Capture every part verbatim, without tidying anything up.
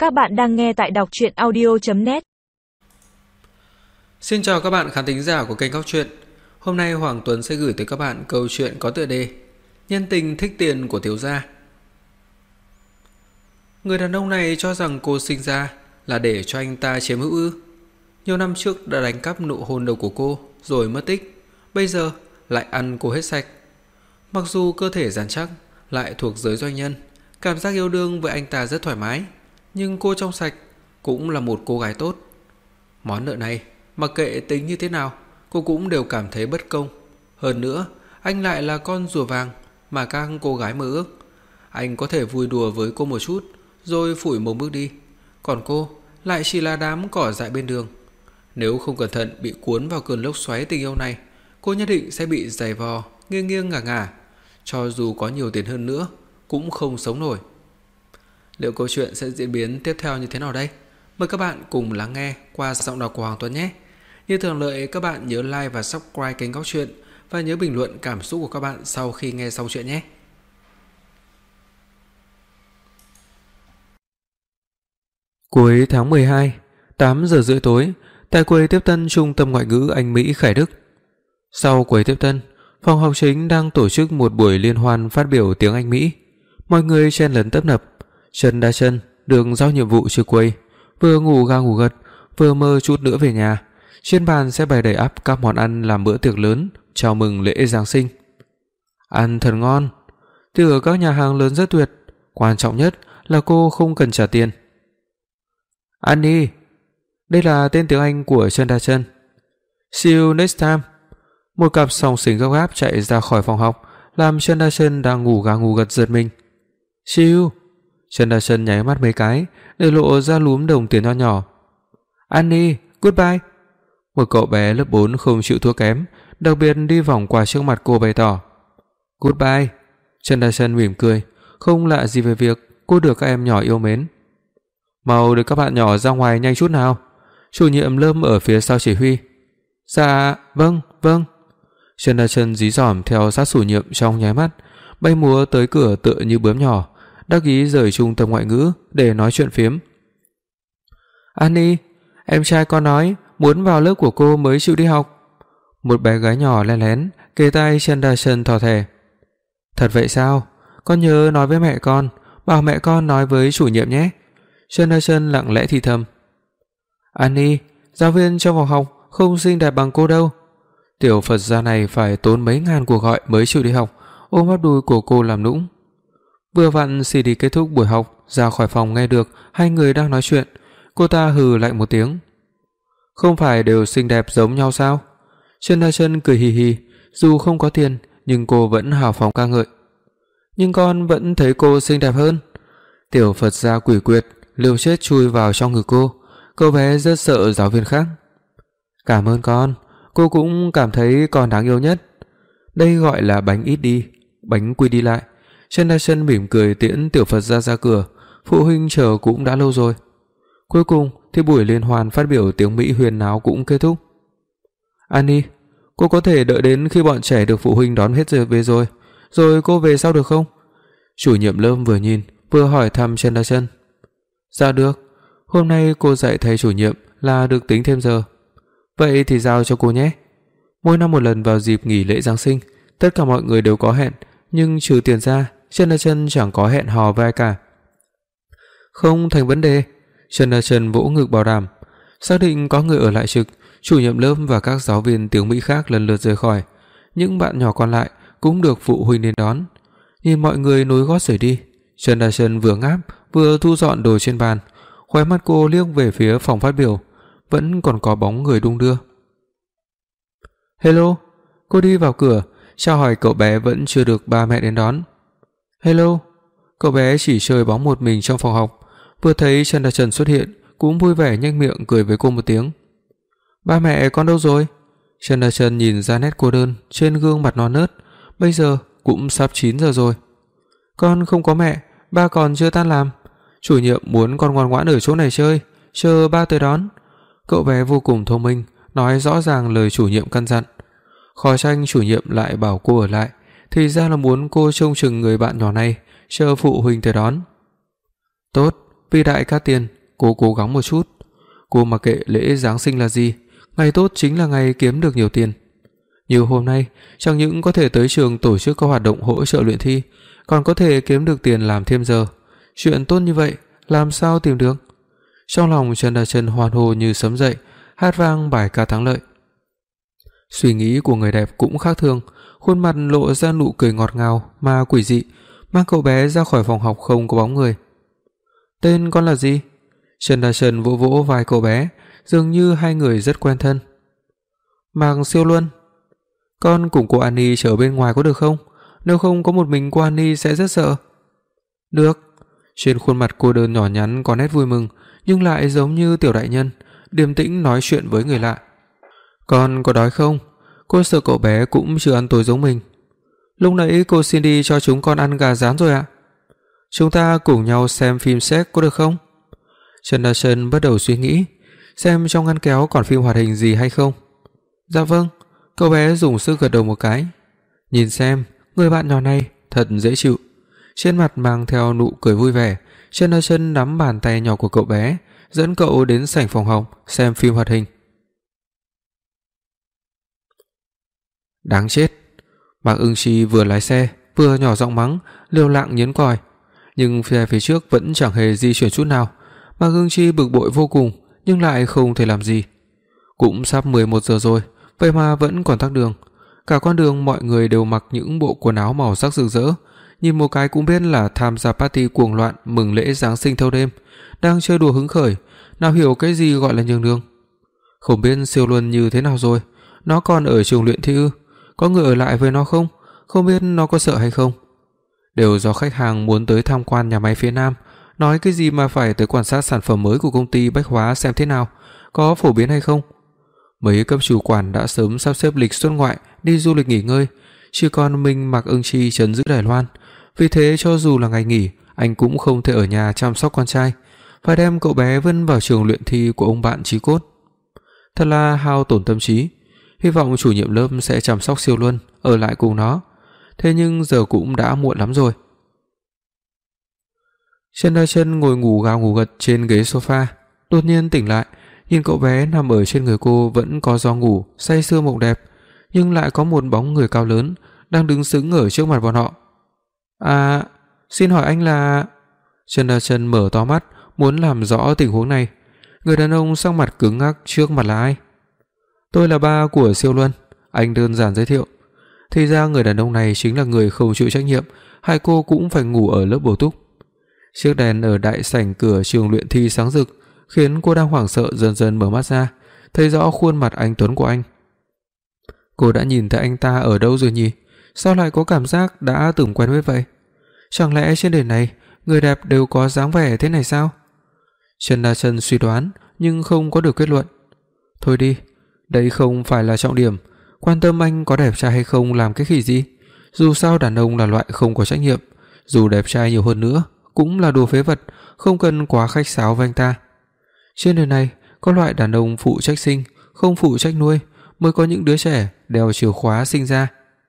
Các bạn đang nghe tại đọc truyện audio chấm net. Xin chào các bạn khán thính giả của kênh Góc Truyện. Hôm nay Hoàng Tuấn sẽ gửi tới các bạn câu chuyện có tựa đề Nhân tình thích tiền của thiếu gia. Người đàn ông này cho rằng cô sinh ra là để cho anh ta chiếm hữu ư? Nhiều năm trước đã đánh cắp nụ hôn đầu của cô rồi mất tích, bây giờ lại ăn cô hết sạch. Mặc dù cơ thể rắn chắc, lại thuộc giới doanh nhân, cảm giác yêu đương với anh ta rất thoải mái, nhưng cô trong sạch cũng là một cô gái tốt. Món nợ này, mặc kệ tính như thế nào, cô cũng đều cảm thấy bất công. Hơn nữa, anh lại là con rùa vàng mà các cô gái mơ ước. Anh có thể vui đùa với cô một chút rồi phủi mông bước đi, còn cô lại chỉ là đám cỏ dại bên đường. Nếu không cẩn thận bị cuốn vào cơn lốc xoáy tình yêu này, cô nhất định sẽ bị giày vò, nghiêng nghiêng ngả ngả, cho dù có nhiều tiền hơn nữa cũng không sống nổi. Liệu câu chuyện sẽ diễn biến tiếp theo như thế nào đây? Mời các bạn cùng lắng nghe qua giọng đọc của Hoàng Tuấn nhé. Như thường lệ, các bạn nhớ like và subscribe kênh Góc Truyện và nhớ bình luận cảm xúc của các bạn sau khi nghe xong chuyện nhé. Cuối tháng mười hai, tám giờ rưỡi tối, tại quầy tiếp tân Trung tâm Ngoại ngữ Anh Mỹ Khải Đức. Sau quầy tiếp tân, phòng học chính đang tổ chức một buổi liên hoan phát biểu tiếng Anh Mỹ. Mọi người chen lấn tấp nập, chân đá chân, được giao nhiệm vụ trực quầy, vừa ngủ ga ngủ gật, vừa mơ chút nữa về nhà. Trên bàn sẽ bày đầy ắp các món ăn làm bữa tiệc lớn chào mừng lễ Giáng sinh. Ăn thật ngon. Tiệc ở các nhà hàng lớn rất tuyệt, quan trọng nhất là cô không cần trả tiền. Ăn đi. Đây là tên tiếng Anh của chân đá chân. See you next time. Một cặp song sinh gấp gáp chạy ra khỏi phòng học, làm chân đá chân đang ngủ gà ngủ gật giật mình. See you. Chân đá chân nháy mắt mấy cái, để lộ ra lúm đồng tiền nho nhỏ. Annie, goodbye. Một cậu bé lớp bốn không chịu thua kém, đặc biệt đi vòng qua trước mặt cô bày tỏ. Goodbye. Chân đá chân mỉm cười, không lạ gì về việc cô được các em nhỏ yêu mến. Mau đưa các bạn nhỏ ra ngoài nhanh chút nào. Chủ nhiệm lớp ở phía sau chỉ huy. Dạ, vâng, vâng. Chân đá chân dí dỏm theo sát chủ nhiệm trong nháy mắt, bay múa tới cửa tựa như bướm nhỏ, đắc ý rời trung tâm ngoại ngữ để nói chuyện phiếm. Annie, em trai con nói muốn vào lớp của cô mới chịu đi học. Một bé gái nhỏ lén lén kề tai chân đá chân thò thè. Thật vậy sao? Con nhớ nói với mẹ con, bảo mẹ con nói với chủ nhiệm nhé. Chân đá chân lặng lẽ thì thầm. Annie, giáo viên trong phòng học không xinh đẹp bằng cô đâu. Tiểu Phật gia này phải tốn mấy ngàn cuộc gọi mới chịu đi học, ôm bắp đùi của cô làm nũng. Vừa vặn xê đê kết thúc buổi học, ra khỏi phòng nghe được hai người đang nói chuyện, cô ta hừ lạnh một tiếng. Không phải đều xinh đẹp giống nhau sao? Chân đá chân cười hì hì, dù không có tiền nhưng cô vẫn hào phóng ca ngợi. Nhưng con vẫn thấy cô xinh đẹp hơn. Tiểu Phật gia quỷ quyệt liều chết chui vào trong ngực cô, cậu bé rất sợ giáo viên khác. Cảm ơn con, cô cũng cảm thấy con đáng yêu nhất. Đây gọi là bánh ít đi, bánh quy đi lại. Chân đá chân mỉm cười tiễn Tiểu Phật gia ra cửa, phụ huynh chờ cũng đã lâu rồi. Cuối cùng thì buổi liên hoan phát biểu tiếng Mỹ huyền náo cũng kết thúc. Annie, cô có thể đợi đến khi bọn trẻ được phụ huynh đón hết giờ về rồi, rồi cô về sau được không? Chủ nhiệm lớp vừa nhìn vừa hỏi thăm chân đá chân. Dạ được, hôm nay cô dạy thầy chủ nhiệm là được tính thêm giờ. Vậy thì giao cho cô nhé. Mỗi năm một lần vào dịp nghỉ lễ Giáng sinh, tất cả mọi người đều có hẹn, nhưng trừ tiền ra, chân đá chân chẳng có hẹn hò với ai cả. Không thành vấn đề. Chân đá chân vỗ ngực bảo đảm. Xác định có người ở lại trực, chủ nhiệm lớp và các giáo viên tiếng Mỹ khác lần lượt rời khỏi. Những bạn nhỏ còn lại cũng được phụ huynh đến đón. Nhìn mọi người nối gót rời đi, chân đá chân vừa ngáp vừa thu dọn đồ trên bàn, khóe mắt cô liếc về phía phòng phát biểu, vẫn còn có bóng người đung đưa. Hello, cô đi vào cửa, chào hỏi cậu bé vẫn chưa được ba mẹ đến đón. Hello, cậu bé chỉ chơi bóng một mình trong phòng học, vừa thấy chân đá chân xuất hiện cũng vui vẻ nhếch miệng cười với cô một tiếng. Ba mẹ con đâu rồi? Chân đá chân nhìn ra nét cô đơn trên gương mặt non nớt, bây giờ cũng sắp chín giờ rồi. Con không có mẹ, ba còn chưa tan làm. Chủ nhiệm muốn con ngoan ngoãn ở chỗ này chơi, chờ ba tới đón. Cậu bé vô cùng thông minh, nói rõ ràng lời chủ nhiệm căn dặn. Khó trách chủ nhiệm lại bảo cô ở lại, thì ra là muốn cô trông chừng người bạn nhỏ này, chờ phụ huynh tới đón. Tốt, vì đại ca tiền, cô cố gắng một chút. Cô mặc kệ lễ Giáng sinh là gì, ngày tốt chính là ngày kiếm được nhiều tiền. Như hôm nay, chẳng những có thể tới trường tổ chức các hoạt động hỗ trợ luyện thi, còn có thể kiếm được tiền làm thêm giờ. Chuyện tốt như vậy, làm sao tìm được? Trong lòng Trần Đa Chân hoan hô như sấm dậy, hát vang bài ca thắng lợi. Suy nghĩ của người đẹp cũng khác thường, khuôn mặt lộ ra nụ cười ngọt ngào mà quỷ dị, mang cậu bé ra khỏi phòng học không có bóng người. Tên con là gì? Trần Đa Chân vỗ vỗ vai cậu bé, dường như hai người rất quen thân. Mạc Siêu Luân. Con cùng cô Annie chờ bên ngoài có được không? Nếu không có một mình cô Annie sẽ rất sợ. Được. Trên khuôn mặt cô đơn nhỏ nhắn có nét vui mừng, nhưng lại giống như tiểu đại nhân, điềm tĩnh nói chuyện với người lạ. Con có đói không? Cô sợ cậu bé cũng chưa ăn tối giống mình. Lúc nãy cô Cindy cho chúng con ăn gà rán rồi ạ. Chúng ta cùng nhau xem phim séc có được không? Trần Đa Chân bắt đầu suy nghĩ, xem trong ngăn kéo còn phim hoạt hình gì hay không. Dạ vâng. Cậu bé dùng sức gật đầu một cái. Nhìn xem, người bạn nhỏ này thật dễ chịu. Trên mặt mang theo nụ cười vui vẻ, Trần Đa Chân nắm bàn tay nhỏ của cậu bé, dẫn cậu đến sảnh phòng học xem phim hoạt hình. Đáng chết. Mạc Ưng Chi vừa lái xe, vừa nhỏ giọng mắng, liều lạng nhấn còi, nhưng xe phía trước vẫn chẳng hề di chuyển chút nào. Mạc Ưng Chi bực bội vô cùng, nhưng lại không thể làm gì. Cũng sắp mười một giờ rồi, vậy mà vẫn còn tắc đường. Cả con đường mọi người đều mặc những bộ quần áo màu sắc rực rỡ, nhìn một cái cũng biết là tham gia party cuồng loạn mừng lễ Giáng sinh thâu đêm, đang chơi đùa hứng khởi, nào hiểu cái gì gọi là nhường đường. Không biết Siêu Luân như thế nào rồi, nó còn ở trường luyện thi ư? Có người ở lại với nó không? Không biết nó có sợ hay không? Đều do khách hàng muốn tới tham quan nhà máy phía Nam, nói cái gì mà phải tới quan sát sản phẩm mới của công ty bách hóa xem thế nào, có phổ biến hay không. Mấy cấp chủ quản đã sớm sắp xếp lịch xuất ngoại đi du lịch nghỉ ngơi, chỉ còn mình Mạc Ưng Chi trấn giữ Đài Loan. Vì thế cho dù là ngày nghỉ, anh cũng không thể ở nhà chăm sóc con trai, phải đem cậu bé vân vào trường luyện thi của ông bạn chí cốt. Thật là hao tổn tâm trí. Hy vọng chủ nhiệm lớp sẽ chăm sóc Siêu Luân, ở lại cùng nó. Thế nhưng giờ cũng đã muộn lắm rồi. Trần Đa Chân ngồi ngủ gào ngủ gật trên ghế sofa, đột nhiên tỉnh lại, nhìn cậu bé nằm ở trên người cô vẫn có do ngủ, say sưa mộng đẹp, nhưng lại có một bóng người cao lớn đang đứng sững ở trước mặt bọn họ. "À, xin hỏi anh là?" Trần Đa Chân mở to mắt, muốn làm rõ tình huống này. Người đàn ông sắc mặt cứng ngắc trước mặt là ai? "Tôi là ba của Siêu Luân." Anh đơn giản giới thiệu. Thì ra người đàn ông này chính là người không chịu trách nhiệm, hai cô cũng phải ngủ ở lớp bổ túc. Chiếc đèn ở đại sảnh cửa trường luyện thi sáng rực, khiến cô đang hoảng sợ dần dần mở mắt ra, thấy rõ khuôn mặt anh tuấn của anh. Cô đã nhìn thấy anh ta ở đâu rồi nhỉ? Sao lại có cảm giác đã từng quen biết vậy? Chẳng lẽ trên đời này người đẹp đều có dáng vẻ thế này sao? Trần Đa Chân suy đoán nhưng không có được kết luận. Thôi đi, đây không phải là trọng điểm, quan tâm anh có đẹp trai hay không làm cái khỉ gì? Dù sao đàn ông là loại không có trách nhiệm, dù đẹp trai nhiều hơn nữa cũng là đồ phế vật, không cần quá khách sáo với anh ta. Trên đời này có loại đàn ông phụ trách sinh, không phụ trách nuôi, mới có những đứa trẻ đeo chìa khóa sinh ra.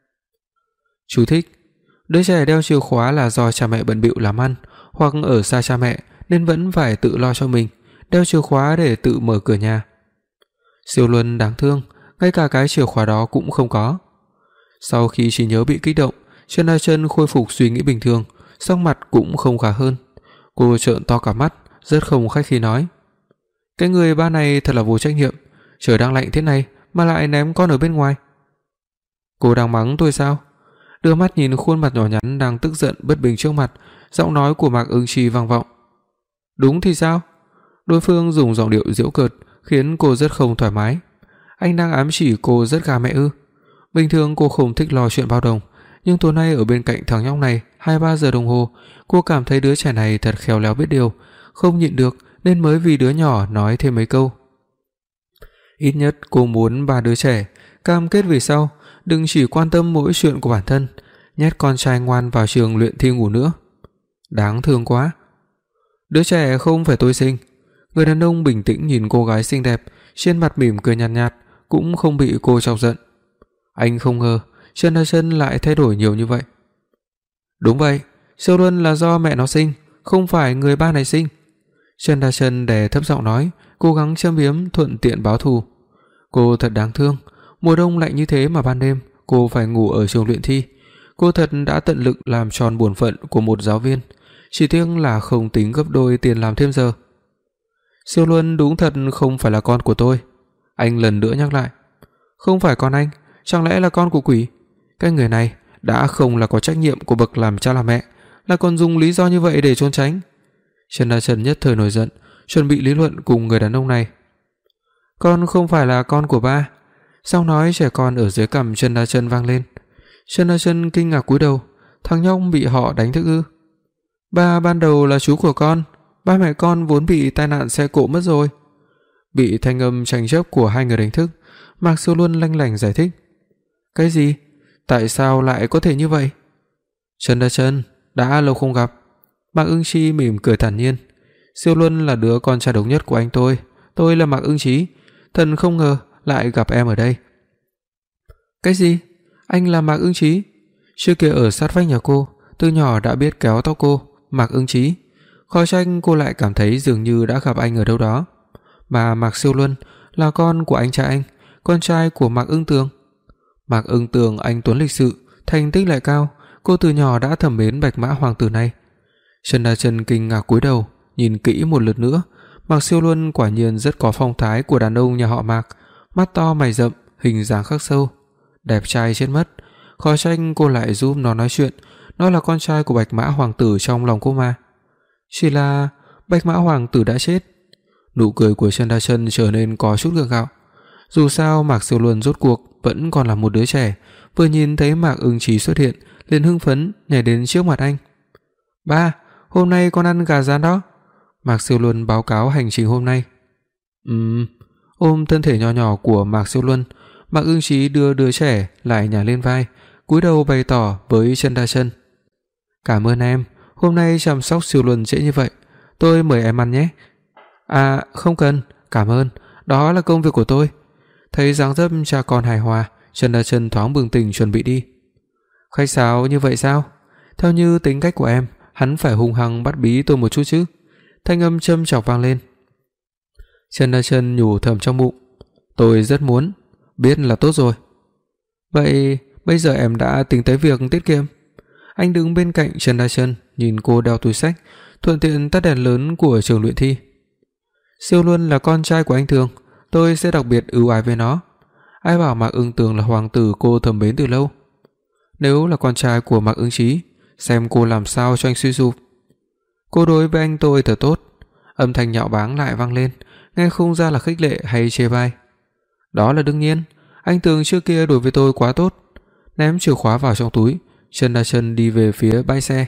Chú thích: đứa trẻ đeo chìa khóa là do cha mẹ bận bịu làm ăn hoặc ở xa cha mẹ nên vẫn phải tự lo cho mình, đeo chìa khóa để tự mở cửa nhà. Siêu Luân đáng thương, ngay cả cái chìa khóa đó cũng không có. Sau khi trí nhớ bị kích động, Trần Đa Chân khôi phục suy nghĩ bình thường, sắc mặt cũng không khá hơn. Cô trợn to cả mắt, rất không khách khí nói: "Cái người ba này thật là vô trách nhiệm, trời đang lạnh thế này mà lại ném con ở bên ngoài." "Cô đang mắng tôi sao?" Đưa mắt nhìn khuôn mặt nhỏ nhắn đang tức giận bất bình trước mặt, giọng nói của Mạc Ưng Chi vang vọng. "Đúng thì sao?" Đối phương dùng giọng điệu giễu cợt, khiến cô rất không thoải mái. Anh đang ám chỉ cô rất gà mẹ ư? Bình thường cô không thích lo chuyện bao đồng, nhưng tối nay ở bên cạnh thằng nhóc này hai ba giờ đồng hồ, cô cảm thấy đứa trẻ này thật khéo léo biết điều, không nhịn được nên mới vì đứa nhỏ nói thêm mấy câu. Ít nhất cô muốn ba đứa trẻ cam kết về sau đừng chỉ quan tâm mỗi chuyện của bản thân, nhét con trai ngoan vào trường luyện thi ngủ nữa. Đáng thương quá. Đứa trẻ không phải tôi sinh. Người đàn ông bình tĩnh nhìn cô gái xinh đẹp, trên mặt mỉm cười nhạt nhạt, cũng không bị cô chọc giận. Anh không ngờ Trần Đa Chân lại thay đổi nhiều như vậy. Đúng vậy, Siêu Luân là do mẹ nó sinh, không phải người ba này sinh. Trần Đa Chân đè thấp giọng nói, cố gắng châm biếm thuận tiện báo thù. Cô thật đáng thương, mùa đông lạnh như thế mà ban đêm cô phải ngủ ở trường luyện thi. Cô thật đã tận lực làm tròn bổn phận của một giáo viên, chỉ tiếc là không tính gấp đôi tiền làm thêm giờ. Siêu Luân đúng thật không phải là con của tôi. Anh lần nữa nhắc lại. Không phải con anh, chẳng lẽ là con của quỷ? Cái người này đã không là có trách nhiệm của bậc làm cha làm mẹ, là còn dùng lý do như vậy để trốn tránh. Trần Đa Chân nhất thời nổi giận, chuẩn bị lý luận cùng người đàn ông này. Con không phải là con của ba. Sau nói trẻ con ở dưới cằm Trần Đa Chân vang lên. Trần Đa Chân kinh ngạc cúi đầu, thằng nhóc bị họ đánh thức ư? Ba ban đầu là chú của con, ba mẹ con vốn bị tai nạn xe cộ mất rồi. Bị thanh âm tranh chấp của hai người đánh thức, Mạc Siêu Luân lanh lảnh giải thích. Cái gì? Tại sao lại có thể như vậy? Trần Đa Chân, đã lâu không gặp. Mạc Ưng Chi mỉm cười thản nhiên. Siêu Luân là đứa con trai độc nhất của anh tôi, tôi là Mạc Ưng Chí, thần không ngờ lại gặp em ở đây. Cái gì? Anh là Mạc Ưng Chí? Trước kia ở sát vách nhà cô, từ nhỏ đã biết kéo tóc cô, Mạc Ưng Chí. Khó trách cô lại cảm thấy dường như đã gặp anh ở đâu đó. Mà Mạc Siêu Luân là con của anh trai anh, con trai của Mạc Ưng Tường. Mạc Ưng Tường anh tuấn lịch sự, thành tích lại cao, cô từ nhỏ đã thầm mến Bạch Mã hoàng tử này. Trần Đa Chân kinh ngạc cúi đầu, nhìn kỹ một lượt nữa, Mạc Siêu Luân quả nhiên rất có phong thái của đàn ông nhà họ Mạc, mắt to mày rậm, hình dáng khắc sâu, đẹp trai chết mất. Khó trách cô lại giúp nó nói chuyện, nó là con trai của Bạch Mã hoàng tử trong lòng cô mà. Chỉ là Bạch Mã hoàng tử đã chết. Nụ cười của Trần Đa Chân trở nên có chút gượng gạo. Dù sao Mạc Siêu Luân rốt cuộc vẫn còn là một đứa trẻ, vừa nhìn thấy Mạc Ưng Chí xuất hiện, liền hưng phấn nhảy đến trước mặt anh. "Ba, hôm nay con ăn gà rán đó." Mạc Siêu Luân báo cáo hành trình hôm nay. Ừm, ôm thân thể nhỏ nhỏ của Mạc Siêu Luân, Mạc Ưng Chí đưa đứa trẻ lại nhả lên vai, cúi đầu bày tỏ với Trần Đa Chân. "Cảm ơn em, hôm nay chăm sóc Siêu Luân trễ như vậy, tôi mời em ăn nhé." "À, không cần, cảm ơn, đó là công việc của tôi." Thấy dáng dấp cha con hài hòa, Trần Đa Chân thoáng bừng tỉnh chuẩn bị đi. "Khách sáo như vậy sao? Theo như tính cách của em, hắn phải hung hăng bắt bí tôi một chút chứ." Thanh âm châm chọc vang lên. Trần Đa Chân nhủ thầm trong bụng, tôi rất muốn, biết là tốt rồi. Vậy bây giờ em đã tính tới việc tiết kiệm? Anh đứng bên cạnh Trần Đa Chân, nhìn cô đeo túi xách, thuận tiện tắt đèn lớn của trường luyện thi. Siêu Luân là con trai của anh Thường, tôi sẽ đặc biệt ưu ái với nó. Ai bảo Mạc Ưng Tường là hoàng tử cô thầm mến từ lâu. Nếu là con trai của Mạc Ưng Chí, xem cô làm sao cho anh suy sụp. Cô đối với anh tôi thật tốt. Âm thanh nhạo báng lại vang lên, nghe không ra là khích lệ hay chê bai. Đó là đương nhiên, anh Tường trước kia đối với tôi quá tốt. Ném chìa khóa vào trong túi, Trần Đa Chân đi về phía bãi xe.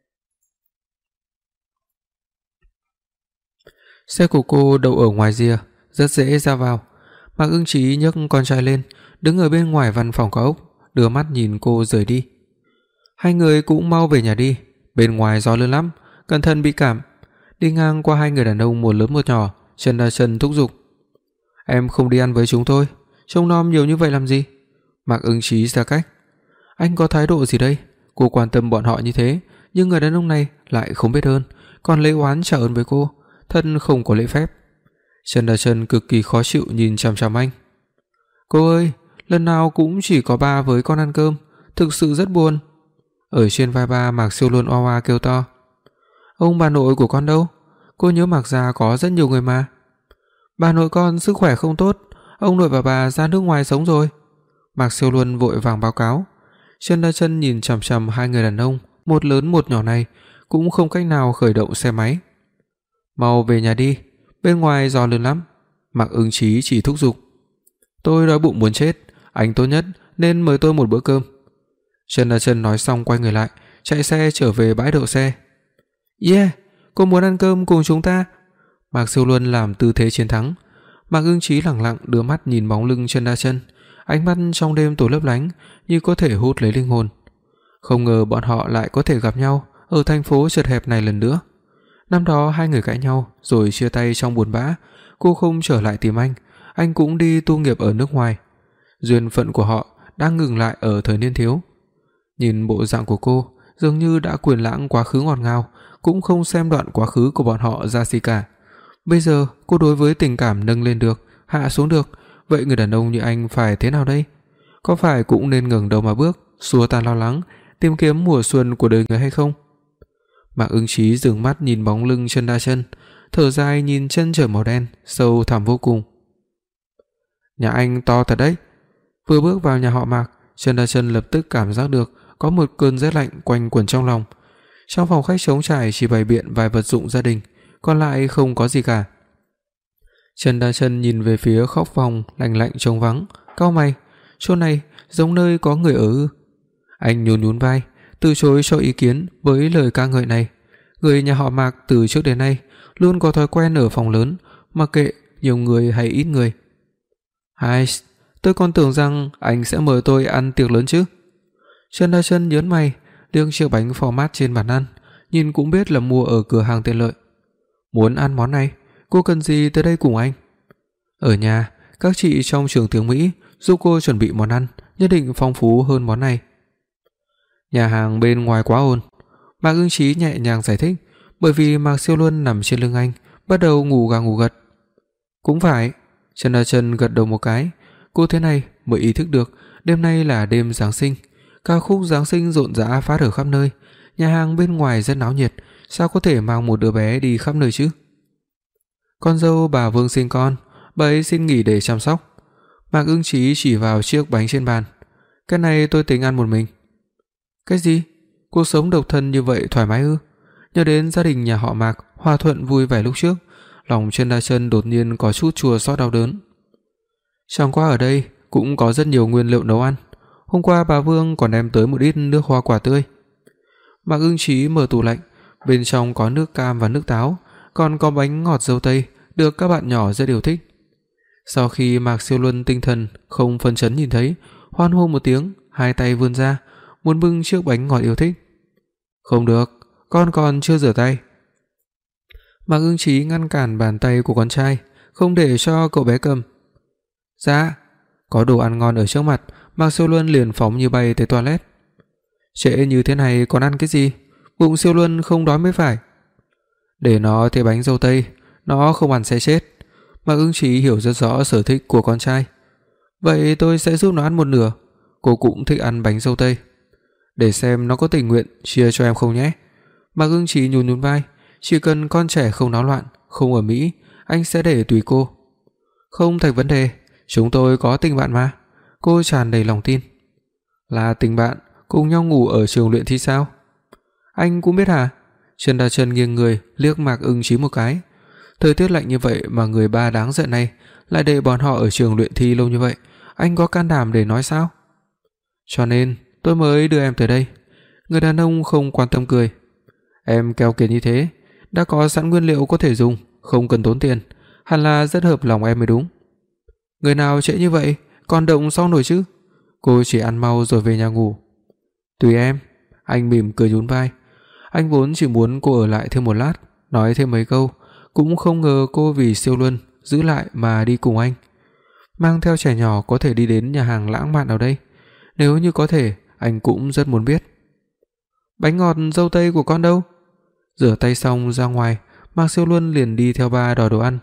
Xe của cô đậu ở ngoài rìa, rất dễ ra vào. Mạc Ưng Chí nhấc con trai lên, đứng ở bên ngoài văn phòng cao ốc, đưa mắt nhìn cô rời đi. Hai người cũng mau về nhà đi, bên ngoài gió lớn lắm, cẩn thận bị cảm. Đi ngang qua hai người đàn ông một lớn một nhỏ, Trần Đa Chân thúc giục. Em không đi ăn với chúng tôi, trông nom nhiều như vậy làm gì? Mạc Ưng Chí ra cách. Anh có thái độ gì đây? Cô quan tâm bọn họ như thế, nhưng người đàn ông này lại không biết ơn, còn lấy oán trả ơn với cô, thật không có lễ phép. Trần Đa Chân cực kỳ khó chịu nhìn chằm chằm anh. Cô ơi, lần nào cũng chỉ có ba với con ăn cơm, thực sự rất buồn. Ở trên vai ba, Mạc Siêu Luân oa oa kêu to. Ông bà nội của con đâu? Cô nhớ Mạc gia có rất nhiều người mà. Bà nội con sức khỏe không tốt, ông nội và bà ra nước ngoài sống rồi. Mạc Siêu Luân vội vàng báo cáo. Trần Đa Chân nhìn chằm chằm hai người đàn ông, một lớn một nhỏ này, cũng không cách nào khởi động xe máy. Mau về nhà đi, bên ngoài gió lớn lắm. Mạc Ưng Chí chỉ thúc giục. Tôi đói bụng muốn chết, anh tốt nhất nên mời tôi một bữa cơm. Trần Đa Chân nói xong quay người lại, chạy xe trở về bãi đậu xe. Yeah, cô muốn ăn cơm cùng chúng ta. Mạc Siêu Luân làm tư thế chiến thắng. Mạc Ưng Chí lẳng lặng đưa mắt nhìn bóng lưng Trần Đa Chân, ánh mắt trong đêm tối lấp lánh như có thể hút lấy linh hồn. Không ngờ bọn họ lại có thể gặp nhau ở thành phố chật hẹp này lần nữa. Năm đó hai người cãi nhau rồi chia tay trong buồn bã, cô không trở lại tìm anh, anh cũng đi tu nghiệp ở nước ngoài. Duyên phận của họ đang ngừng lại ở thời niên thiếu. Nhìn bộ dạng của cô, dường như đã quên lãng quá khứ ngọt ngào, cũng không xem đoạn quá khứ của bọn họ ra gì cả, Bây giờ cô đối với tình cảm nâng lên được, hạ xuống được, vậy người đàn ông như anh phải thế nào đây? Có phải cũng nên ngẩng đầu mà bước, xua tan lo lắng, tìm kiếm mùa xuân của đời người hay không? Mạc Ưng Chí dừng mắt nhìn bóng lưng Trần Đa Chân, thở dài nhìn chân trời màu đen sâu thẳm vô cùng. Nhà anh to thật đấy. Vừa bước vào nhà họ Mạc, Trần Đa Chân lập tức cảm giác được có một cơn rét lạnh quanh quẩn trong lòng. Trong phòng khách trống trải chỉ bày biện vài vật dụng gia đình, còn lại không có gì cả. Trần Đa Chân nhìn về phía góc phòng lạnh lạnh trống vắng, cau mày, chỗ này giống nơi có người ở ư? Anh nhún nhún vai, từ chối cho ý kiến với lời ca ngợi này. Người nhà họ Mạc từ trước đến nay luôn có thói quen ở phòng lớn, mặc kệ nhiều người hay ít người. Hai, tôi còn tưởng rằng anh sẽ mời tôi ăn tiệc lớn chứ. Trần Đa Chân nhớn mày, liếc chiếc bánh format trên bàn ăn, nhìn cũng biết là mua ở cửa hàng tiện lợi. Muốn ăn món này, cô cần gì tới đây cùng anh? Ở nhà, các chị trong trường tiếng Mỹ giúp cô chuẩn bị món ăn, nhất định phong phú hơn món này. Nhà hàng bên ngoài quá ồn. Mạc Ưng Chí nhẹ nhàng giải thích, bởi vì Mạc Siêu Luân nằm trên lưng anh, bắt đầu ngủ gà ngủ gật. Cũng phải. Trần Đa Chân gật đầu một cái, cô thế này mới ý thức được đêm nay là đêm Giáng sinh, ca khúc Giáng sinh rộn rã phát ở khắp nơi, nhà hàng bên ngoài rất náo nhiệt, sao có thể mang một đứa bé đi khắp nơi chứ? Con dâu bà Vương sinh con, bà ấy xin nghỉ để chăm sóc. Mạc Ưng Chí chỉ vào chiếc bánh trên bàn. Cái này tôi tính ăn một mình. Cái gì? Cuộc sống độc thân như vậy thoải mái ư? Nhớ đến gia đình nhà họ Mạc hòa thuận vui vẻ lúc trước, lòng Trần Đa Chân đột nhiên có chút chua xót đau đớn. Chẳng qua ở đây cũng có rất nhiều nguyên liệu nấu ăn. Hôm qua bà Vương còn đem tới một ít nước hoa quả tươi. Mạc Ưng Chí mở tủ lạnh, bên trong có nước cam và nước táo, còn có bánh ngọt dâu tây được các bạn nhỏ rất yêu thích. Sau khi Mạc Siêu Luân tinh thần không phấn chấn nhìn thấy, hoan hô một tiếng, hai tay vươn ra, muốn bưng chiếc bánh ngọt yêu thích. Không được, con còn chưa rửa tay. Mạc Ưng Chí ngăn cản bàn tay của con trai, không để cho cậu bé cầm. Dạ, có đồ ăn ngon ở trước mặt, Mạc Siêu Luân liền phóng như bay tới toilet. Trễ như thế này còn ăn cái gì? Bụng Siêu Luân không đói mới phải. Để nó thấy bánh dâu tây, nó không ăn sẽ chết. Mạc Ưng Chí hiểu rất rõ sở thích của con trai. Vậy tôi sẽ giúp nó ăn một nửa, cô cũng thích ăn bánh dâu tây. Để xem nó có tình nguyện chia cho em không nhé. Mạc Ưng Chí nhún nhún vai, chỉ cần con trẻ không náo loạn, không ở Mỹ, anh sẽ để tùy cô. Không thành vấn đề, chúng tôi có tình bạn mà. Cô tràn đầy lòng tin. Là tình bạn, cùng nhau ngủ ở trường luyện thi sao? Anh cũng biết hả? Trần Đa Chân nghiêng người liếc Mạc Ưng Chí một cái. Thời tiết lạnh như vậy mà người ba đáng giận này lại để bọn họ ở trường luyện thi lâu như vậy, anh có can đảm để nói sao? Cho nên tôi mới đưa em tới đây. Người đàn ông không quan tâm cười. Em keo kiệt như thế, đã có sẵn nguyên liệu có thể dùng, không cần tốn tiền, hẳn là rất hợp lòng em mới đúng. Người nào trễ như vậy, còn động xong nổi chứ? Cô chỉ ăn mau rồi về nhà ngủ. Tùy em. Anh mỉm cười nhún vai. Anh vốn chỉ muốn cô ở lại thêm một lát, nói thêm mấy câu, cũng không ngờ cô vì Siêu Luân giữ lại mà đi cùng anh. Mang theo trẻ nhỏ có thể đi đến nhà hàng lãng mạn nào đây? Nếu như có thể, anh cũng rất muốn biết. Bánh ngọt dâu tây của con đâu? Rửa tay xong ra ngoài, Mạc Siêu Luân liền đi theo ba đòi đồ ăn.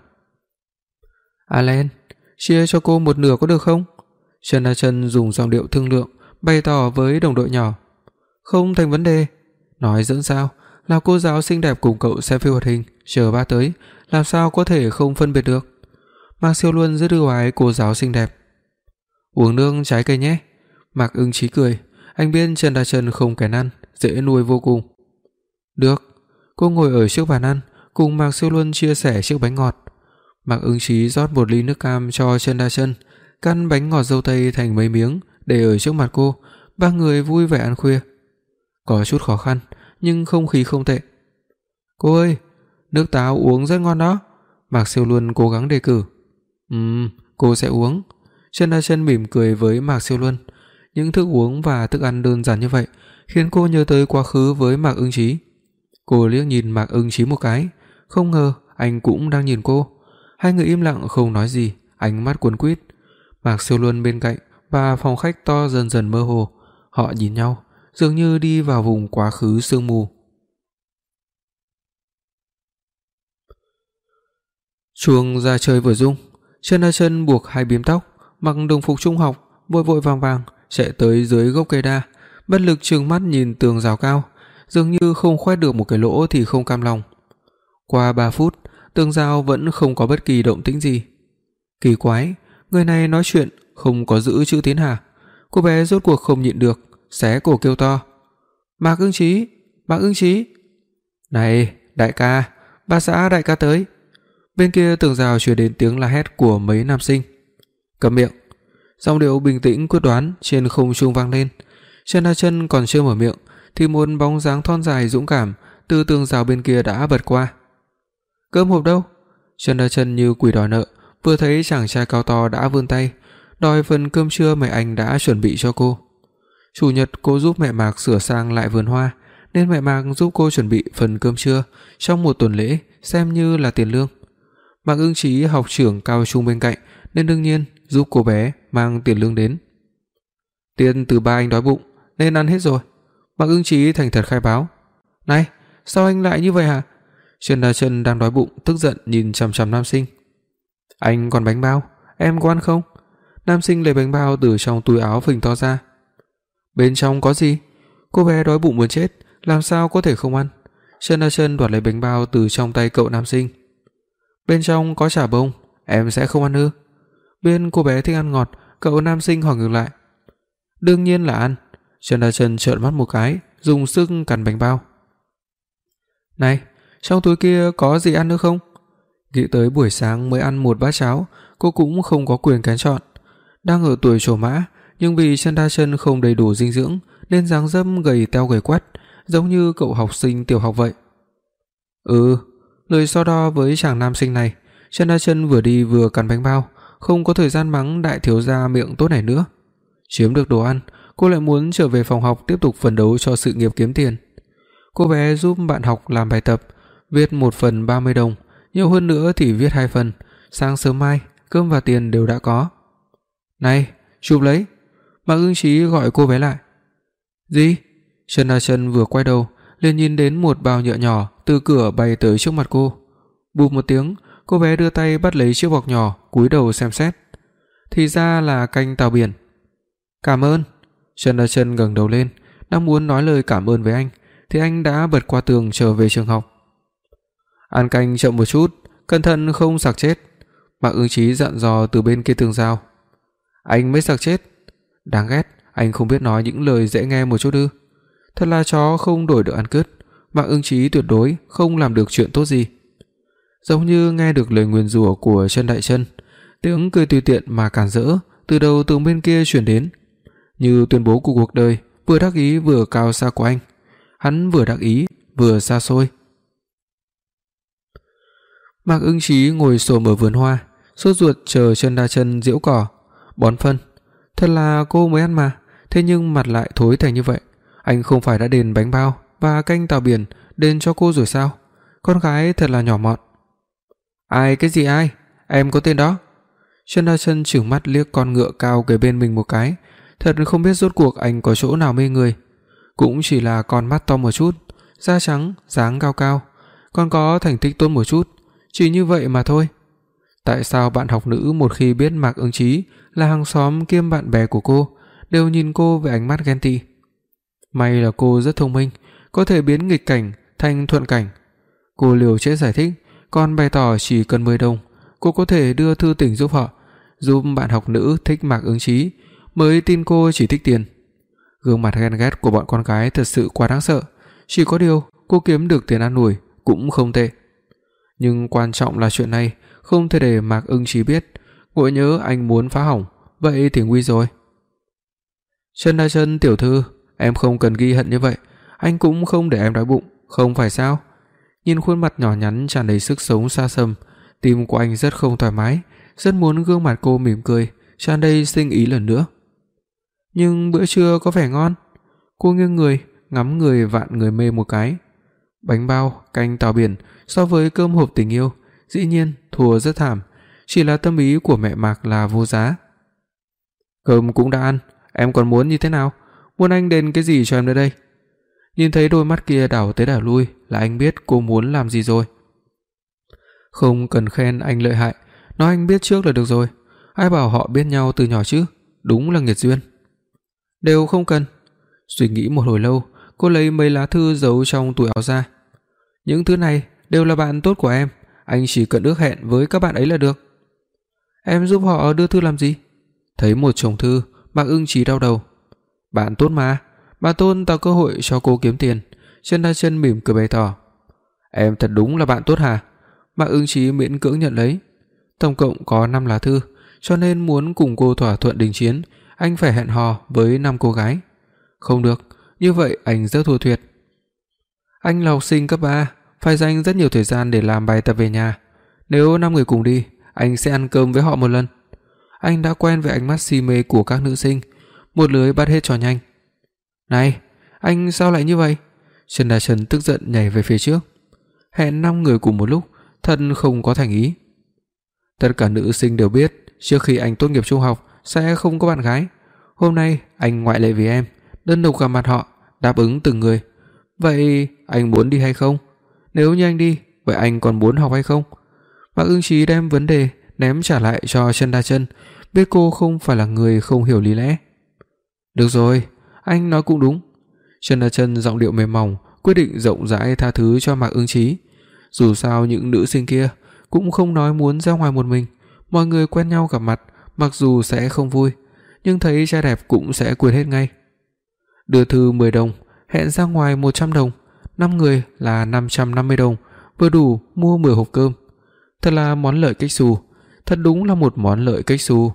Alan, chia cho cô một nửa có được không? Trần Đa Chân dùng giọng điệu thương lượng bày tỏ với đồng đội nhỏ. Không thành vấn đề. Nói dẫn sao, là cô giáo xinh đẹp cùng cậu xem phim hoạt hình, chờ ba tới, làm sao có thể không phân biệt được. Mạc Siêu Luân rất ưu ái cô giáo xinh đẹp. Uống nước trái cây nhé. Mạc Ưng Chí cười, anh biết Trần Đa Chân không kén ăn, dễ nuôi vô cùng. Được. Cô ngồi ở trước bàn ăn, cùng Mạc Siêu Luân chia sẻ chiếc bánh ngọt. Mạc Ưng Chí rót một ly nước cam cho Trần Đa Chân, cắt bánh ngọt dâu tây thành mấy miếng để ở trước mặt cô, ba người vui vẻ ăn khuya. Có chút khó khăn, nhưng không khí không tệ. Cô ơi, nước táo uống rất ngon đó. Mạc Siêu Luân cố gắng đề cử. Ừm, cô sẽ uống. Trần Đa Chân mỉm cười với Mạc Siêu Luân. Những thức uống và thức ăn đơn giản như vậy khiến cô nhớ tới quá khứ với Mạc Ưng Chí. Cô liếc nhìn Mạc Ưng Chí một cái, không ngờ anh cũng đang nhìn cô. Hai người im lặng không nói gì, ánh mắt cuốn quýt. Mạc Siêu Luân bên cạnh và phòng khách to dần dần mơ hồ, họ nhìn nhau, dường như đi vào vùng quá khứ sương mù. Chuông ra chơi vừa rung, Trần Đại Trân buộc hai bím tóc, mặc đồng phục trung học, vội vội vàng vàng chạy tới dưới gốc cây đa, bất lực trừng mắt nhìn tường rào cao, dường như không khoét được một cái lỗ thì không cam lòng. Qua ba phút, tường rào vẫn không có bất kỳ động tĩnh gì. Kỳ quái, người này nói chuyện không có giữ chữ tín hả? Cô bé rốt cuộc không nhịn được, xé cổ kêu to: "Mạc Ưng Chí, Mạc Ưng Chí!" "Này, đại ca, bà xã đại ca tới." Bên kia tường rào truyền đến tiếng la hét của mấy nam sinh. "Câm miệng." Giọng điệu bình tĩnh quyết đoán trên không trung vang lên. Trần Đại Trân còn chưa mở miệng thì một bóng dáng thon dài dũng cảm từ tường rào bên kia đã vượt qua. "Cơm hộp đâu?" Trần Đại Trân như quỷ đòi nợ, vừa thấy chàng trai cao to đã vươn tay đòi phần cơm trưa mẹ anh đã chuẩn bị cho cô. Chủ nhật cô giúp mẹ Mạc sửa sang lại vườn hoa, nên mẹ Mạc giúp cô chuẩn bị phần cơm trưa trong một tuần lễ, xem như là tiền lương. Mạc Ưng Chí học trưởng cao trung bên cạnh nên đương nhiên giúp cô bé mang tiền lương đến. "Tiền từ ba anh đói bụng nên ăn hết rồi." Mạc Ưng Chí thành thật khai báo. "Này, sao anh lại như vậy hả?" Trần Đại Trân đang đói bụng tức giận nhìn chằm chằm nam sinh. "Anh còn bánh bao, em có ăn không?" Nam sinh lấy bánh bao từ trong túi áo phình to ra. "Bên trong có gì?" Cô bé đói bụng muốn chết, làm sao có thể không ăn. Trần Đại Trân đoạt lấy bánh bao từ trong tay cậu nam sinh. "Bên trong có chả bông, em sẽ không ăn ư?" Bên cô bé thích ăn ngọt, cậu nam sinh hỏi ngược lại. "Đương nhiên là ăn." Trần Đại Trân trợn mắt một cái, dùng sức cắn bánh bao. "Này, trong túi kia có gì ăn nữa không?" Nghĩ tới buổi sáng mới ăn một bát cháo, cô cũng không có quyền kén chọn. Đang ở tuổi trổ mã, nhưng vì Trần Đại Trân không đầy đủ dinh dưỡng nên dáng dấp gầy teo gầy quắt, giống như cậu học sinh tiểu học vậy. Ừ, lời so đo với chàng nam sinh này, Trần Đại Trân vừa đi vừa cắn bánh bao, không có thời gian mắng đại thiếu gia miệng tốt này nữa. Chiếm được đồ ăn, cô lại muốn trở về phòng học tiếp tục phấn đấu cho sự nghiệp kiếm tiền. Cô bé giúp bạn học làm bài tập, viết một phần ba mươi đồng, nhiều hơn nữa thì viết hai phần, sáng sớm mai cơm và tiền đều đã có. "Này, chụp lấy." Mạc Ưng Chí gọi cô bé lại. "Gì?" Trần Đại Trân vừa quay đầu liền nhìn đến một bao nhựa nhỏ từ cửa bay tới trước mặt cô. Bụp một tiếng, cô bé đưa tay bắt lấy chiếc bọc nhỏ, cúi đầu xem xét. Thì ra là canh tàu biển. "Cảm ơn." Trần Đại Trân ngẩng đầu lên, đang muốn nói lời cảm ơn với anh thì anh đã bật qua tường trở về trường học. "Ăn canh chậm một chút, cẩn thận không sặc chết." Mạc Ưng Chí dặn dò từ bên kia tường rào. "Anh mới sặc chết." Đáng ghét, anh không biết nói những lời dễ nghe một chút ư? Thật là chó không đổi được ăn cứt. Mạc Ưng Chí tuyệt đối không làm được chuyện tốt gì. Giống như nghe được lời nguyền rủa của Trần Đại Trân, tiếng cười tùy tiện mà cản rỡ từ đầu tường bên kia truyền đến, như tuyên bố của cuộc đời vừa đắc ý vừa cao xa của anh. Hắn vừa đắc ý vừa xa xôi. Mạc Ưng Chí ngồi xổm ở vườn hoa, sốt ruột chờ Trần Đại Trân giễu cỏ, bón phân. Thật là cô mới ăn mà, thế nhưng mặt lại thối thành như vậy. Anh không phải đã đền bánh bao và canh tàu biển đền cho cô rồi sao? Con gái thật là nhỏ mọn. "Ai cái gì ai? Em có tên đó." Trần Đại Trân trừng mắt liếc con ngựa cao kế bên mình một cái, thật không biết rốt cuộc anh có chỗ nào mê người. Cũng chỉ là con mắt to một chút, da trắng, dáng cao cao, còn có thành tích tốt một chút, chỉ như vậy mà thôi. Tại sao bạn học nữ một khi biết Mạc Ưng Chí là hàng xóm kiêm bạn bè của cô, đều nhìn cô với ánh mắt ghen tị? May là cô rất thông minh, có thể biến nghịch cảnh thành thuận cảnh. Cô liều chết giải thích, còn bày tỏ chỉ cần mười đồng, cô có thể đưa thư tình giúp họ, giúp bạn học nữ thích Mạc Ưng Chí mới tin cô chỉ thích tiền. Gương mặt ghen ghét của bọn con gái thật sự quá đáng sợ, chỉ có điều cô kiếm được tiền ăn ủi cũng không tệ. Nhưng quan trọng là chuyện này không thể để Mạc Ưng Chí biết, ngộ nhớ anh muốn phá hỏng, vậy thì nguy rồi. "Trần Đại Trân tiểu thư, em không cần ghi hận như vậy, anh cũng không để em đói bụng, không phải sao?" Nhìn khuôn mặt nhỏ nhắn tràn đầy sức sống xa xăm, tim của anh rất không thoải mái, rất muốn gương mặt cô mỉm cười, tràn đầy sinh ý lần nữa. "Nhưng bữa trưa có vẻ ngon." Cô nghiêng người, ngắm người vạn người mê một cái. Bánh bao, canh tàu biển so với cơm hộp tình yêu, dĩ nhiên thua rất thảm, chỉ là tâm ý của mẹ Mạc là vô giá. "Cơm cũng đã ăn, em còn muốn như thế nào? Muốn anh đền cái gì cho em nữa đây?" Nhìn thấy đôi mắt kia đảo tới đảo lui là anh biết cô muốn làm gì rồi. Không cần khen anh lợi hại, nói anh biết trước là được rồi. Ai bảo họ biết nhau từ nhỏ chứ, đúng là nghiệt duyên. Đều không cần. Suy nghĩ một hồi lâu, cô lấy mấy lá thư giấu trong túi áo ra. Những thứ này đều là bạn tốt của em, anh chỉ cần ước hẹn với các bạn ấy là được. Em giúp họ đưa thư làm gì? Thấy một chồng thư, Mạc Ưng Chí đau đầu. Bạn tốt mà, bà Tôn tạo cơ hội cho cô kiếm tiền. Trần Đa Chân mỉm cười bày tỏ. Em thật đúng là bạn tốt hả? Mạc Ưng Chí miễn cưỡng nhận lấy. Tổng cộng có năm lá thư, cho nên muốn cùng cô thỏa thuận đình chiến, anh phải hẹn hò với năm cô gái. Không được, như vậy anh rất thua thiệt. Anh là học sinh cấp ba, phải dành rất nhiều thời gian để làm bài tập về nhà. Nếu năm người cùng đi, anh sẽ ăn cơm với họ một lần. Anh đã quen với ánh mắt si mê của các nữ sinh, một lưới bắt hết cho nhanh. Này, anh sao lại như vậy? Trần Đa Chân tức giận nhảy về phía trước. Hẹn năm người cùng một lúc, thật không có thành ý. Tất cả nữ sinh đều biết, trước khi anh tốt nghiệp trung học sẽ không có bạn gái. Hôm nay anh ngoại lệ vì em, đơn độc gặp mặt họ, đáp ứng từng người. Vậy anh muốn đi hay không? Nếu như anh đi, vậy anh còn muốn học hay không? Mạc Ưng Chí đem vấn đề ném trả lại cho Trần Đa Chân, biết cô không phải là người không hiểu lý lẽ. Được rồi, anh nói cũng đúng. Trần Đa Chân giọng điệu mềm mỏng, quyết định rộng rãi tha thứ cho Mạc Ưng Chí. Dù sao những nữ sinh kia cũng không nói muốn ra ngoài một mình, mọi người quen nhau gặp mặt, mặc dù sẽ không vui, nhưng thấy trai đẹp cũng sẽ quên hết ngay. Đưa thư mười đồng, hẹn ra ngoài một trăm đồng, năm người là năm trăm năm mươi đồng, vừa đủ mua mười hộp cơm. Thật là món lợi kích xù, thật đúng là một món lợi kích xù.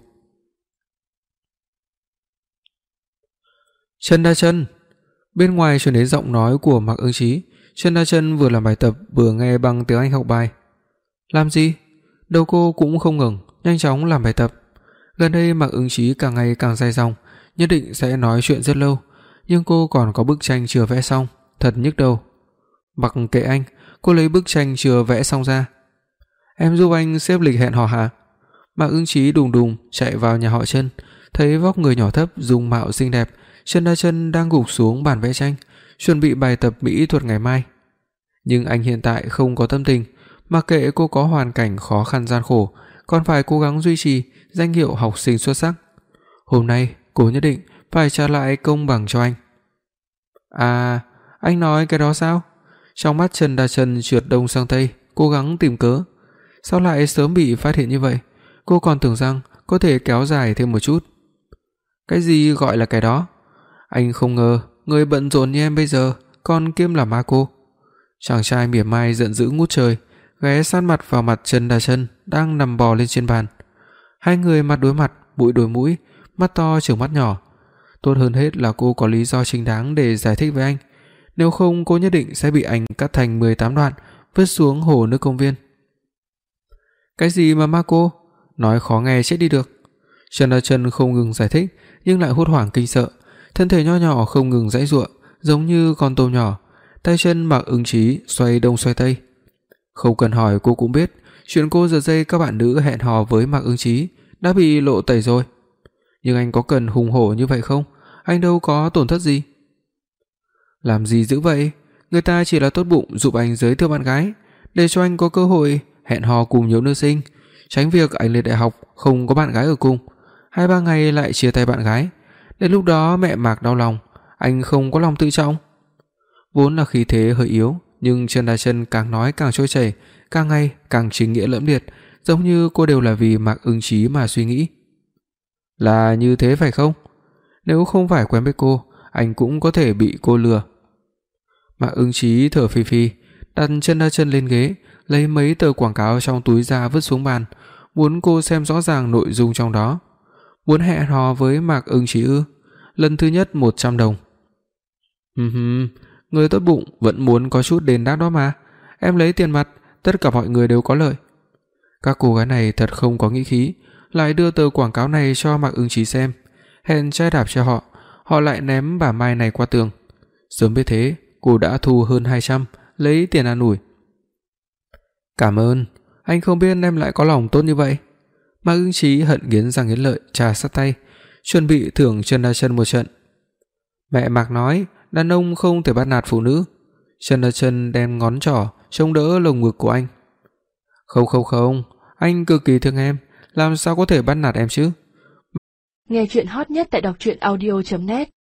Trần Đa Chân. Bên ngoài truyền đến giọng nói của Mạc Ưng Chí. Trần Đa Chân vừa làm bài tập vừa nghe bằng tiếng Anh học bài. Làm gì? Đầu cô cũng không ngừng, nhanh chóng làm bài tập. Gần đây Mạc Ưng Chí càng ngày càng dài dòng, nhất định sẽ nói chuyện rất lâu, nhưng cô còn có bức tranh chưa vẽ xong, thật nhức đầu. Mặc kệ anh, cô lấy bức tranh chưa vẽ xong ra. Em giúp anh xếp lịch hẹn hò hả? Mạc Ưng Chí đùng đùng chạy vào nhà họ Trần, thấy vóc người nhỏ thấp, dung mạo xinh đẹp, Trần Đa Chân đang gục xuống bàn vẽ tranh, chuẩn bị bài tập mỹ thuật ngày mai. Nhưng anh hiện tại không có tâm tình, mặc kệ cô có hoàn cảnh khó khăn gian khổ, còn phải cố gắng duy trì danh hiệu học sinh xuất sắc. Hôm nay cô nhất định phải trả lại công bằng cho anh. À, anh nói cái đó sao? Trong mắt Trần Đa Chân trượt đông sang tây, cố gắng tìm cớ. Sao lại sớm bị phát hiện như vậy? Cô còn tưởng rằng có thể kéo dài thêm một chút. Cái gì gọi là cái đó? Anh không ngờ người bận rộn như em bây giờ còn kiêm là ma cô. Chàng trai mỉa mai giận dữ ngút trời, ghé sát mặt vào mặt Trần Đa Chân đang nằm bò lên trên bàn. Hai người mặt đối mặt, mũi đối mũi, mắt to trừng mắt nhỏ. Tốt hơn hết là cô có lý do chính đáng để giải thích với anh, nếu không cô nhất định sẽ bị anh cắt thành mười tám đoạn, vứt xuống hồ nước công viên. Cái gì mà ma cô? Nói khó nghe chết đi được. Trần Đa Chân không ngừng giải thích, nhưng lại hốt hoảng kinh sợ, thân thể nho nhỏ không ngừng giãy giụa, giống như con tôm nhỏ, tay chân Mạc Ưng Chí xoay đông xoay tây. Không cần hỏi cô cũng biết, chuyện cô giật dây các bạn nữ hẹn hò với Mạc Ưng Chí đã bị lộ tẩy rồi. Nhưng anh có cần hùng hổ như vậy không? Anh đâu có tổn thất gì. Làm gì dữ vậy? Người ta chỉ là tốt bụng giúp anh giới thiệu bạn gái, để cho anh có cơ hội hẹn hò cùng nhiều nữ sinh, tránh việc anh lên đại học không có bạn gái ở cùng, hai ba ngày lại chia tay bạn gái. Đến lúc đó mẹ Mạc đau lòng, anh không có lòng tự trọng. Vốn là khí thế hơi yếu, nhưng Trần Đa Chân càng nói càng trôi chảy, càng ngày càng chính nghĩa lẫm liệt, giống như cô đều là vì Mạc Ưng Chí mà suy nghĩ. Là như thế phải không? Nếu không phải quen với cô, anh cũng có thể bị cô lừa. Mạc Ưng Chí thở phì phì, đặt Trần Đa Chân lên ghế, lấy mấy tờ quảng cáo trong túi ra vứt xuống bàn, muốn cô xem rõ ràng nội dung trong đó. Muốn hẹn hò với Mạc Ưng Chí ư? Lần thứ nhất một trăm đồng. Hừm hừm, người tốt bụng vẫn muốn có chút đền đáp đó mà. Em lấy tiền mặt, tất cả mọi người đều có lợi. Các cô gái này thật không có nghĩ khí, lại đưa tờ quảng cáo này cho Mạc Ưng Chí xem, hẹn trai đạp cho họ, họ lại ném bả mai này qua tường. Sớm biết thế, cô đã thu hơn hai trăm, lấy tiền ăn ủi. Cảm ơn, anh không biết em lại có lòng tốt như vậy. Mạc Ưng Chí hận nghiến răng nghiến lợi trà sát tay, chuẩn bị thưởng Trần Đa Chân một trận. Mẹ Mạc nói, đàn ông không thể bắt nạt phụ nữ. Trần Đa Chân đem ngón trỏ chống đỡ lồng ngực của anh. Không không không, anh cực kỳ thương em, làm sao có thể bắt nạt em chứ? Nghe truyện hot nhất tại đọc truyện audio chấm net